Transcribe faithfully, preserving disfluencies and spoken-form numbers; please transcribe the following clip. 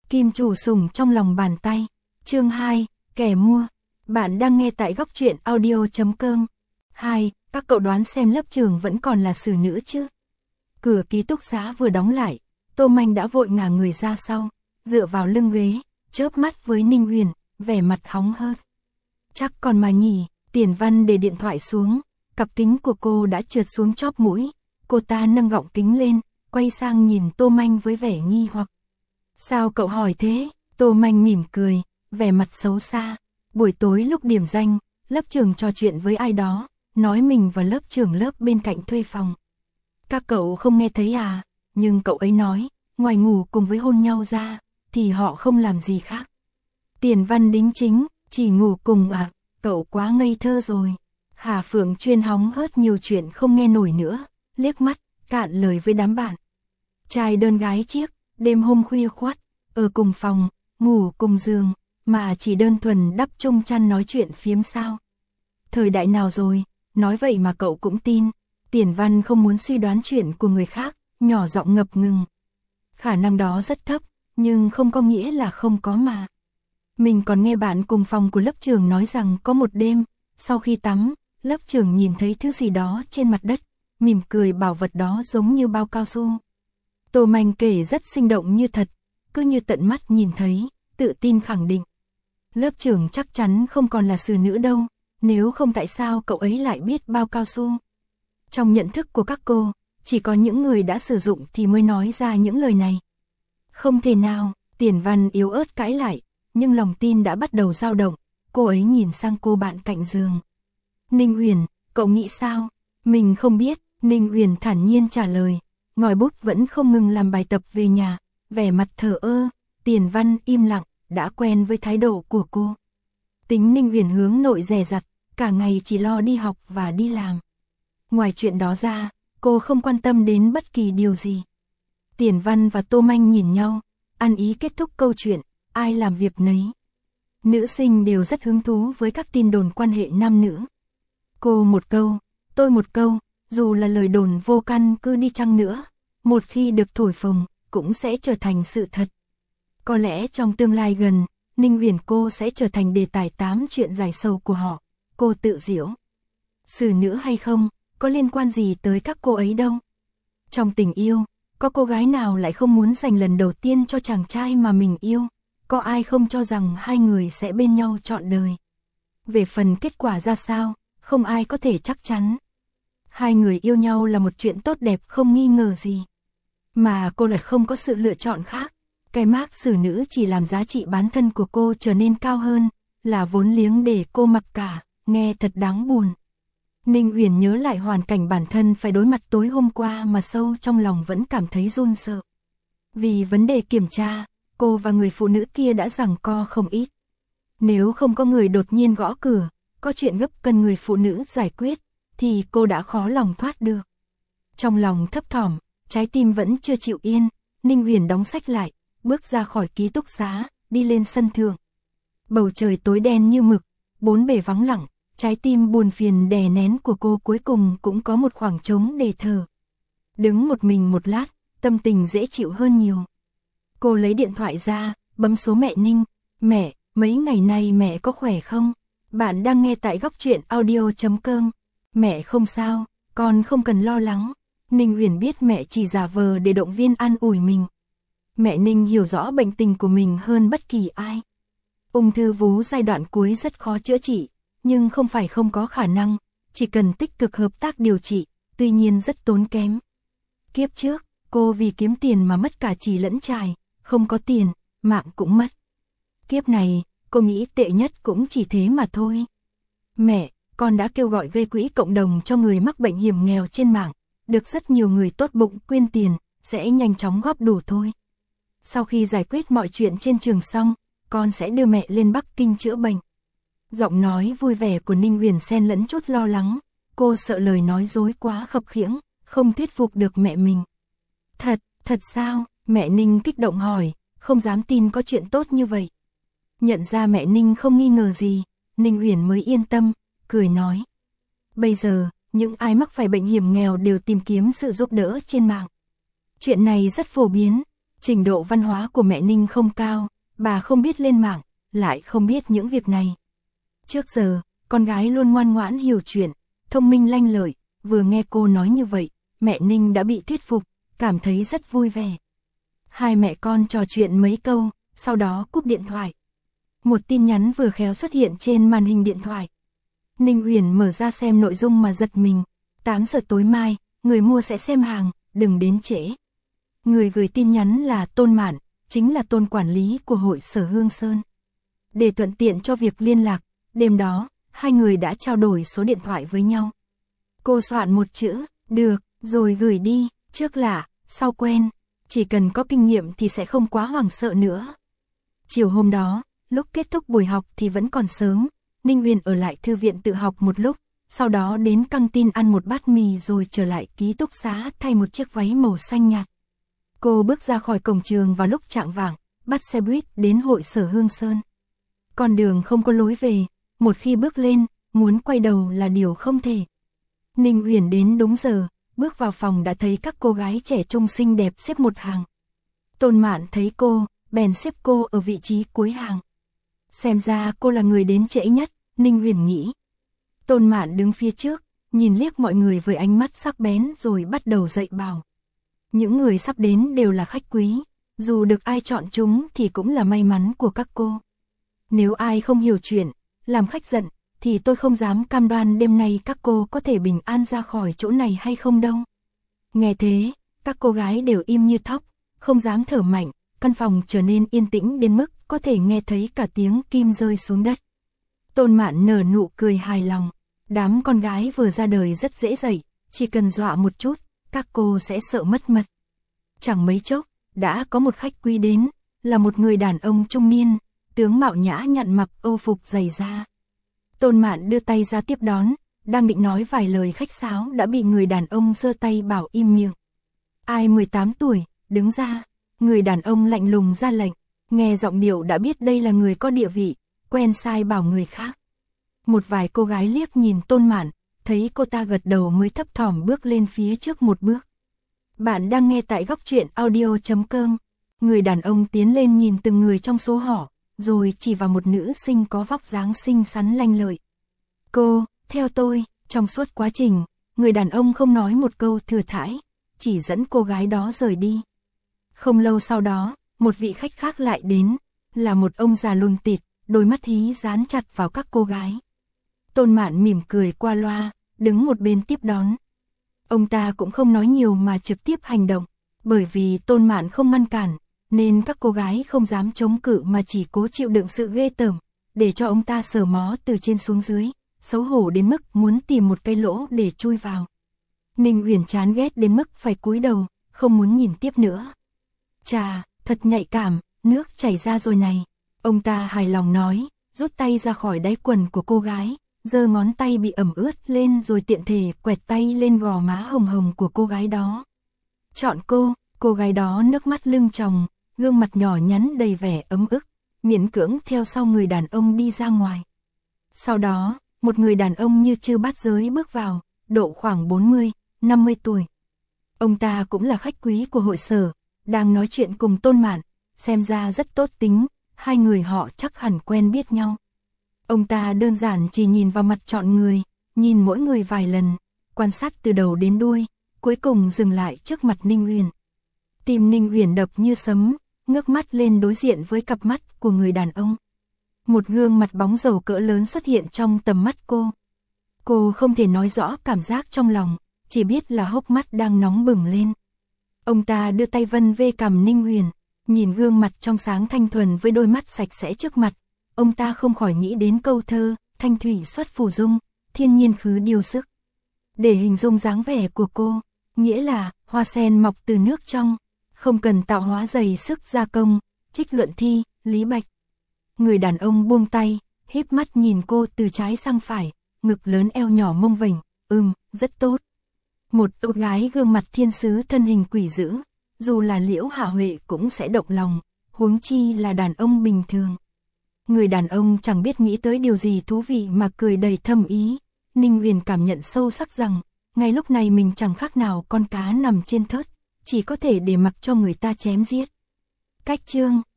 Kim chủ sủng trong lòng bàn tay. Chương hai, kẻ mua. Bạn đang nghe tại góc truyện audio chấm com. hai. Các cậu đoán xem lớp trường vẫn còn là xử nữ chứ? Cửa ký túc xá vừa đóng lại, Tô Manh đã vội ngả người ra sau, dựa vào lưng ghế, chớp mắt với Ninh Huyền, vẻ mặt hóng hớt. Chắc còn mà nhỉ. Tiền Văn để điện thoại xuống, cặp kính của cô đã trượt xuống chóp mũi, cô ta nâng gọng kính lên, quay sang nhìn Tô Manh với vẻ nghi hoặc. Sao cậu hỏi thế? Tô Manh mỉm cười, vẻ mặt xấu xa. Buổi tối lúc điểm danh, lớp trưởng trò chuyện với ai đó, nói mình và lớp trưởng lớp bên cạnh thuê phòng. Các cậu không nghe thấy à? Nhưng cậu ấy nói, ngoài ngủ cùng với hôn nhau ra, thì họ không làm gì khác. Tiền Văn đính chính, chỉ ngủ cùng à? Cậu quá ngây thơ rồi. Hà Phượng chuyên hóng hớt nhiều chuyện không nghe nổi nữa, liếc mắt, cạn lời với đám bạn. Trai đơn gái chiếc, đêm hôm khuya khoắt, ở cùng phòng, ngủ cùng giường, mà chỉ đơn thuần đắp chung chăn nói chuyện phiếm sao. Thời đại nào rồi, nói vậy mà cậu cũng tin. Tiền Văn không muốn suy đoán chuyện của người khác, nhỏ giọng ngập ngừng. Khả năng đó rất thấp, nhưng không có nghĩa là không có mà. Mình còn nghe bạn cùng phòng của lớp trưởng nói rằng có một đêm, sau khi tắm, lớp trưởng nhìn thấy thứ gì đó trên mặt đất, mỉm cười bảo vật đó giống như bao cao su. Tô Manh kể rất sinh động như thật, cứ như tận mắt nhìn thấy, tự tin khẳng định. Lớp trưởng chắc chắn không còn là xử nữ đâu, nếu không tại sao cậu ấy lại biết bao cao su. Trong nhận thức của các cô, chỉ có những người đã sử dụng thì mới nói ra những lời này. Không thể nào, Tiền Văn yếu ớt cãi lại, nhưng lòng tin đã bắt đầu dao động, cô ấy nhìn sang cô bạn cạnh giường. Ninh Huyền, cậu nghĩ sao? Mình không biết, Ninh Huyền thản nhiên trả lời, ngòi bút vẫn không ngừng làm bài tập về nhà, vẻ mặt thờ ơ. Tiền Văn im lặng, đã quen với thái độ của cô. Tính Ninh Huyền hướng nội dè dặt, cả ngày chỉ lo đi học và đi làm. Ngoài chuyện đó ra, cô không quan tâm đến bất kỳ điều gì. Tiền Văn và Tô Manh nhìn nhau, ăn ý kết thúc câu chuyện, ai làm việc nấy. Nữ sinh đều rất hứng thú với các tin đồn quan hệ nam nữ. Cô một câu, tôi một câu, dù là lời đồn vô căn cứ đi chăng nữa, một khi được thổi phồng, cũng sẽ trở thành sự thật. Có lẽ trong tương lai gần, Ninh Huyền cô sẽ trở thành đề tài tám chuyện dài sầu của họ. Cô tự giễu. Xử nữ hay không, có liên quan gì tới các cô ấy đâu. Trong tình yêu, có cô gái nào lại không muốn dành lần đầu tiên cho chàng trai mà mình yêu. Có ai không cho rằng hai người sẽ bên nhau trọn đời. Về phần kết quả ra sao, không ai có thể chắc chắn. Hai người yêu nhau là một chuyện tốt đẹp không nghi ngờ gì. Mà cô lại không có sự lựa chọn khác. Cái mác xử nữ chỉ làm giá trị bản thân của cô trở nên cao hơn, là vốn liếng để cô mặc cả, nghe thật đáng buồn. Ninh Huyền nhớ lại hoàn cảnh bản thân phải đối mặt tối hôm qua mà sâu trong lòng vẫn cảm thấy run sợ. Vì vấn đề kiểm tra, cô và người phụ nữ kia đã giằng co không ít. Nếu không có người đột nhiên gõ cửa, có chuyện gấp cần người phụ nữ giải quyết, thì cô đã khó lòng thoát được. Trong lòng thấp thỏm, trái tim vẫn chưa chịu yên, Ninh Huyền đóng sách lại, bước ra khỏi ký túc xá, đi lên sân thượng. Bầu trời tối đen như mực, bốn bề vắng lặng, trái tim buồn phiền đè nén của cô cuối cùng cũng có một khoảng trống để thở. Đứng một mình một lát, tâm tình dễ chịu hơn nhiều. Cô lấy điện thoại ra, bấm số mẹ Ninh. Mẹ, mấy ngày nay mẹ có khỏe không? Bạn đang nghe tại góc truyện audio chấm com. Mẹ không sao, con không cần lo lắng. Ninh Huyền biết mẹ chỉ giả vờ để động viên an ủi mình. Mẹ Ninh hiểu rõ bệnh tình của mình hơn bất kỳ ai. Ung thư vú giai đoạn cuối rất khó chữa trị, nhưng không phải không có khả năng, chỉ cần tích cực hợp tác điều trị, tuy nhiên rất tốn kém. Kiếp trước, cô vì kiếm tiền mà mất cả chì lẫn chài, không có tiền, mạng cũng mất. Kiếp này, cô nghĩ tệ nhất cũng chỉ thế mà thôi. Mẹ, con đã kêu gọi gây quỹ cộng đồng cho người mắc bệnh hiểm nghèo trên mạng, được rất nhiều người tốt bụng quyên tiền, sẽ nhanh chóng góp đủ thôi. Sau khi giải quyết mọi chuyện trên trường xong, con sẽ đưa mẹ lên Bắc Kinh chữa bệnh. Giọng nói vui vẻ của Ninh Huyền xen lẫn chút lo lắng, cô sợ lời nói dối quá khập khiễng, không thuyết phục được mẹ mình. Thật, thật sao? Mẹ Ninh kích động hỏi, không dám tin có chuyện tốt như vậy. Nhận ra mẹ Ninh không nghi ngờ gì, Ninh Huyền mới yên tâm, cười nói. Bây giờ, những ai mắc phải bệnh hiểm nghèo đều tìm kiếm sự giúp đỡ trên mạng. Chuyện này rất phổ biến, Trình độ văn hóa của mẹ Ninh không cao, bà không biết lên mạng, lại không biết những việc này. Trước giờ, con gái luôn ngoan ngoãn hiểu chuyện, thông minh lanh lợi, vừa nghe cô nói như vậy, mẹ Ninh đã bị thuyết phục, cảm thấy rất vui vẻ. Hai mẹ con trò chuyện mấy câu, sau đó cúp điện thoại. Một tin nhắn vừa khéo xuất hiện trên màn hình điện thoại. Ninh Uyển mở ra xem nội dung mà giật mình. tám giờ tối mai, người mua sẽ xem hàng, đừng đến trễ. Người gửi tin nhắn là Tôn Mạn, chính là Tôn quản lý của hội Sở Hương Sơn. Để thuận tiện cho việc liên lạc, đêm đó, hai người đã trao đổi số điện thoại với nhau. Cô soạn một chữ, được, rồi gửi đi, trước lạ, sau quen. Chỉ cần có kinh nghiệm thì sẽ không quá hoảng sợ nữa. Chiều hôm đó, lúc kết thúc buổi học thì vẫn còn sớm, Ninh Uyển ở lại thư viện tự học một lúc, sau đó đến căng tin ăn một bát mì rồi trở lại ký túc xá thay một chiếc váy màu xanh nhạt. Cô bước ra khỏi cổng trường vào lúc chạng vạng, bắt xe buýt đến hội Sở Hương Sơn. Con đường không có lối về, một khi bước lên, muốn quay đầu là điều không thể. Ninh Uyển đến đúng giờ, bước vào phòng đã thấy các cô gái trẻ trung xinh đẹp xếp một hàng. Tôn Mạn thấy cô, bèn xếp cô ở vị trí cuối hàng. Xem ra cô là người đến trễ nhất, Ninh Uyển nghĩ. Tôn Mạn đứng phía trước, nhìn liếc mọi người với ánh mắt sắc bén rồi bắt đầu dạy bảo. Những người sắp đến đều là khách quý, dù được ai chọn chúng thì cũng là may mắn của các cô. Nếu ai không hiểu chuyện, làm khách giận, thì tôi không dám cam đoan đêm nay các cô có thể bình an ra khỏi chỗ này hay không đâu. Nghe thế, các cô gái đều im như thóc, không dám thở mạnh, căn phòng trở nên yên tĩnh đến mức có thể nghe thấy cả tiếng kim rơi xuống đất. Tôn Mạn nở nụ cười hài lòng, đám con gái vừa ra đời rất dễ dạy, chỉ cần dọa một chút, các cô sẽ sợ mất mật. Chẳng mấy chốc, đã có một khách quý đến, là một người đàn ông trung niên, tướng mạo nhã nhặn mặc âu phục dày da. Tôn Mạn đưa tay ra tiếp đón, đang định nói vài lời khách sáo đã bị người đàn ông giơ tay bảo im miệng. Ai mười tám tuổi, đứng ra. Người đàn ông lạnh lùng ra lệnh, nghe giọng điệu đã biết đây là người có địa vị, quen sai bảo người khác. Một vài cô gái liếc nhìn Tôn Mạn, thấy cô ta gật đầu mới thấp thỏm bước lên phía trước một bước. Bạn đang nghe tại góc truyện audio chấm com. Người đàn ông tiến lên nhìn từng người trong số họ, rồi chỉ vào một nữ sinh có vóc dáng xinh xắn lanh lợi. Cô, theo tôi, trong suốt quá trình, người đàn ông không nói một câu thừa thãi, chỉ dẫn cô gái đó rời đi. Không lâu sau đó, một vị khách khác lại đến, là một ông già lùn tịt, đôi mắt hí dán chặt vào các cô gái. Tôn Mạn mỉm cười qua loa, đứng một bên tiếp đón. Ông ta cũng không nói nhiều mà trực tiếp hành động, bởi vì Tôn Mạn không ngăn cản, nên các cô gái không dám chống cự mà chỉ cố chịu đựng sự ghê tởm, để cho ông ta sờ mó từ trên xuống dưới, xấu hổ đến mức muốn tìm một cái lỗ để chui vào. Ninh Uyển chán ghét đến mức phải cúi đầu, không muốn nhìn tiếp nữa. Chà, thật nhạy cảm, nước chảy ra rồi này. Ông ta hài lòng nói, rút tay ra khỏi đáy quần của cô gái, giơ ngón tay bị ẩm ướt lên rồi tiện thể quẹt tay lên gò má hồng hồng của cô gái đó. Chọn cô, cô gái đó nước mắt lưng tròng, gương mặt nhỏ nhắn đầy vẻ ấm ức, miễn cưỡng theo sau người đàn ông đi ra ngoài. Sau đó, một người đàn ông như chư bát giới bước vào, độ khoảng bốn mươi, năm mươi tuổi. Ông ta cũng là khách quý của hội sở, đang nói chuyện cùng Tôn Mạn, xem ra rất tốt tính, hai người họ chắc hẳn quen biết nhau. Ông ta đơn giản chỉ nhìn vào mặt chọn người, nhìn mỗi người vài lần, quan sát từ đầu đến đuôi, cuối cùng dừng lại trước mặt Ninh Uyển. Tim Ninh Uyển đập như sấm, ngước mắt lên đối diện với cặp mắt của người đàn ông. Một gương mặt bóng dầu cỡ lớn xuất hiện trong tầm mắt cô. Cô không thể nói rõ cảm giác trong lòng, chỉ biết là hốc mắt đang nóng bừng lên. Ông ta đưa tay vân về cằm Ninh Uyển, nhìn gương mặt trong sáng thanh thuần với đôi mắt sạch sẽ trước mặt. Ông ta không khỏi nghĩ đến câu thơ, thanh thủy xuất phù dung, thiên nhiên khứ điều sức. Để hình dung dáng vẻ của cô, nghĩa là hoa sen mọc từ nước trong, không cần tạo hóa dày sức gia công, trích luận thi, Lý Bạch. Người đàn ông buông tay, híp mắt nhìn cô từ trái sang phải, ngực lớn eo nhỏ mông vểnh, ừm, rất tốt. Một cô gái gương mặt thiên sứ thân hình quỷ dữ, dù là Liễu Hạ Huệ cũng sẽ động lòng, huống chi là đàn ông bình thường. Người đàn ông chẳng biết nghĩ tới điều gì thú vị mà cười đầy thâm ý. Ninh Uyển cảm nhận sâu sắc rằng, ngay lúc này mình chẳng khác nào con cá nằm trên thớt, chỉ có thể để mặc cho người ta chém giết. Cách chương